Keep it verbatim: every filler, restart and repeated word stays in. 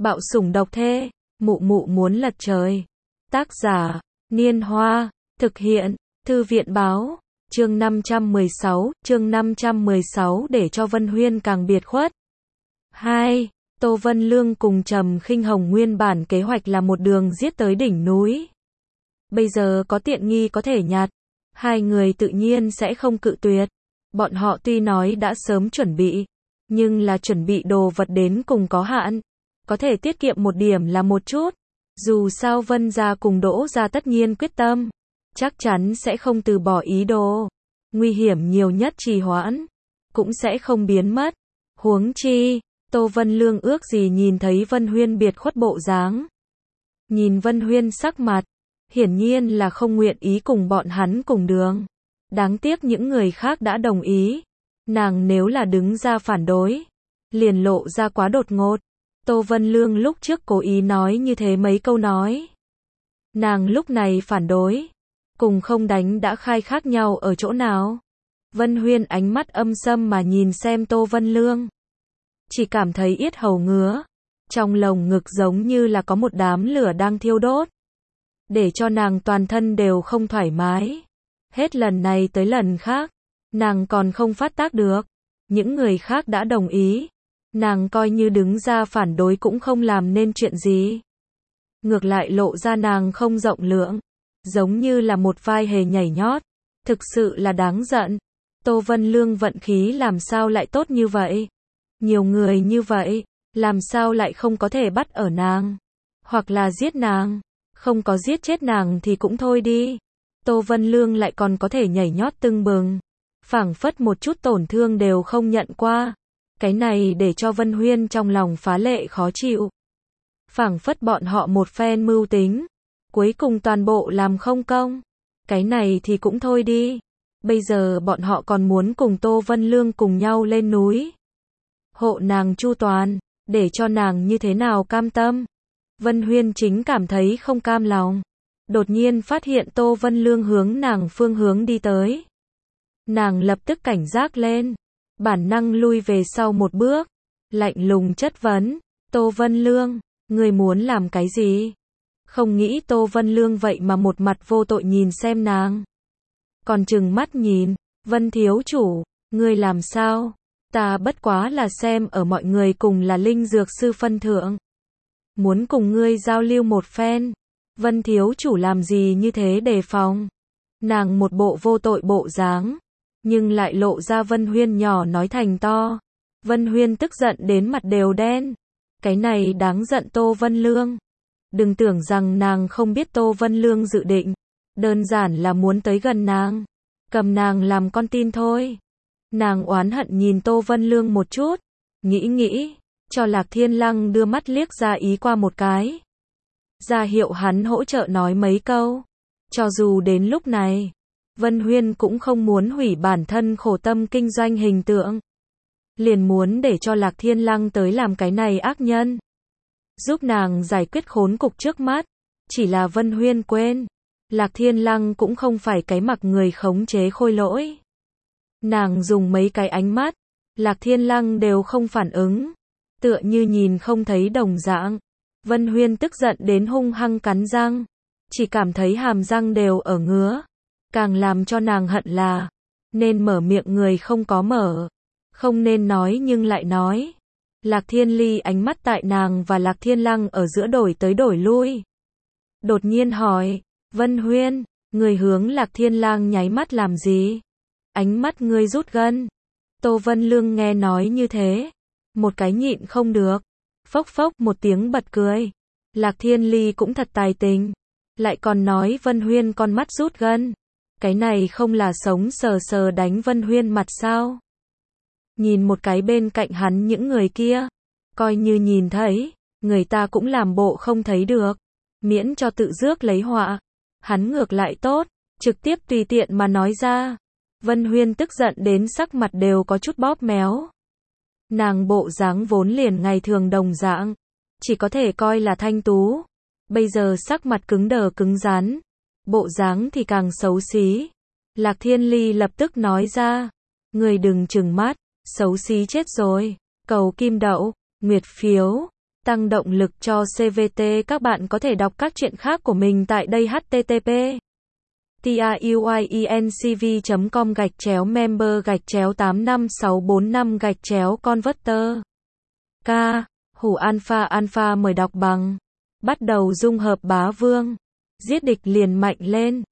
Bạo sủng độc thê, mụ mụ muốn lật trời. Tác giả, Niên Hoa, thực hiện, Thư viện báo, chương năm trăm mười sáu, chương năm trăm mười sáu để cho Vân Huyên càng biệt khuất. hai. Tô Vân Lương cùng Trầm Khinh Hồng nguyên bản kế hoạch là một đường giết tới đỉnh núi. Bây giờ có tiện nghi có thể nhặt, hai người tự nhiên sẽ không cự tuyệt. Bọn họ tuy nói đã sớm chuẩn bị, nhưng là chuẩn bị đồ vật đến cùng có hạn. Có thể tiết kiệm một điểm là một chút. Dù sao Vân gia cùng Đỗ gia tất nhiên quyết tâm, chắc chắn sẽ không từ bỏ ý đồ. Nguy hiểm nhiều nhất trì hoãn, cũng sẽ không biến mất. Huống chi, Tô Vân Lương ước gì nhìn thấy Vân Huyên biệt khuất bộ dáng. Nhìn Vân Huyên sắc mặt, hiển nhiên là không nguyện ý cùng bọn hắn cùng đường. Đáng tiếc những người khác đã đồng ý. Nàng nếu là đứng ra phản đối, liền lộ ra quá đột ngột. Tô Vân Lương lúc trước cố ý nói như thế mấy câu nói. Nàng lúc này phản đối, cùng không đánh đã khai khác nhau ở chỗ nào. Vân Huyên ánh mắt âm sâm mà nhìn xem Tô Vân Lương. Chỉ cảm thấy yết hầu ngứa, trong lồng ngực giống như là có một đám lửa đang thiêu đốt. Để cho nàng toàn thân đều không thoải mái. Hết lần này tới lần khác, nàng còn không phát tác được. Những người khác đã đồng ý. Nàng coi như đứng ra phản đối cũng không làm nên chuyện gì. Ngược lại lộ ra nàng không rộng lượng, giống như là một vai hề nhảy nhót. Thực sự là đáng giận. Tô Vân Lương vận khí làm sao lại tốt như vậy? Nhiều người như vậy, làm sao lại không có thể bắt ở nàng? Hoặc là giết nàng? Không có giết chết nàng thì cũng thôi đi. Tô Vân Lương lại còn có thể nhảy nhót tưng bừng, phảng phất một chút tổn thương đều không nhận qua. Cái này để cho Vân Huyên trong lòng phá lệ khó chịu. Phảng phất bọn họ một phen mưu tính, cuối cùng toàn bộ làm không công. Cái này thì cũng thôi đi. Bây giờ bọn họ còn muốn cùng Tô Vân Lương cùng nhau lên núi. Hộ nàng chu toàn, để cho nàng như thế nào cam tâm. Vân Huyên chính cảm thấy không cam lòng. Đột nhiên phát hiện Tô Vân Lương hướng nàng phương hướng đi tới. Nàng lập tức cảnh giác lên. Bản năng lui về sau một bước. Lạnh lùng chất vấn. Tô Vân Lương, ngươi muốn làm cái gì? Không nghĩ Tô Vân Lương vậy mà một mặt vô tội nhìn xem nàng. Còn trừng mắt nhìn. Vân thiếu chủ, ngươi làm sao? Ta bất quá là xem ở mọi người cùng là linh dược sư phân thượng. Muốn cùng ngươi giao lưu một phen. Vân thiếu chủ làm gì như thế đề phòng? Nàng một bộ vô tội bộ dáng, nhưng lại lộ ra Vân Huyên nhỏ nói thành to. Vân Huyên tức giận đến mặt đều đen. Cái này đáng giận Tô Vân Lương. Đừng tưởng rằng nàng không biết Tô Vân Lương dự định. Đơn giản là muốn tới gần nàng. Cầm nàng làm con tin thôi. Nàng oán hận nhìn Tô Vân Lương một chút. Nghĩ nghĩ, cho Lạc Thiên Lăng đưa mắt liếc ra ý qua một cái. Ra hiệu hắn hỗ trợ nói mấy câu. Cho dù đến lúc này, Vân Huyên cũng không muốn hủy bản thân khổ tâm kinh doanh hình tượng. Liền muốn để cho Lạc Thiên Lăng tới làm cái này ác nhân. Giúp nàng giải quyết khốn cục trước mắt. Chỉ là Vân Huyên quên. Lạc Thiên Lăng cũng không phải cái mặc người khống chế khôi lỗi. Nàng dùng mấy cái ánh mắt. Lạc Thiên Lăng đều không phản ứng. Tựa như nhìn không thấy đồng dạng. Vân Huyên tức giận đến hung hăng cắn răng. Chỉ cảm thấy hàm răng đều ở ngứa. Càng làm cho nàng hận là, nên mở miệng người không có mở. Không nên nói nhưng lại nói. Lạc Thiên Ly ánh mắt tại nàng và Lạc Thiên Lăng ở giữa đổi tới đổi lui. Đột nhiên hỏi, Vân Huyên, người hướng Lạc Thiên Lang nháy mắt làm gì? Ánh mắt ngươi rút gân. Tô Vân Lương nghe nói như thế. Một cái nhịn không được. Phốc phốc một tiếng bật cười. Lạc Thiên Ly cũng thật tài tình. Lại còn nói Vân Huyên con mắt rút gân. Cái này không là sống sờ sờ đánh Vân Huyên mặt sao? Nhìn một cái bên cạnh hắn những người kia. Coi như nhìn thấy, người ta cũng làm bộ không thấy được. Miễn cho tự rước lấy họa. Hắn ngược lại tốt, trực tiếp tùy tiện mà nói ra. Vân Huyên tức giận đến sắc mặt đều có chút bóp méo. Nàng bộ dáng vốn liền ngày thường đồng dạng, chỉ có thể coi là thanh tú. Bây giờ sắc mặt cứng đờ cứng rắn, bộ dáng thì càng xấu xí. Lạc Thiên Ly lập tức nói ra, người đừng trừng mắt, xấu xí chết rồi. Cầu kim đậu, nguyệt phiếu. tăng động lực cho xê vê tê. Các bạn có thể đọc các chuyện khác của mình tại đây h t t p truyencv chấm com gạch chéo member gạch chéo tám năm sáu bốn năm gạch chéo converter. K. Hủ alpha alpha mời đọc bằng. Bắt đầu dung hợp bá vương. Giết địch liền mạnh lên.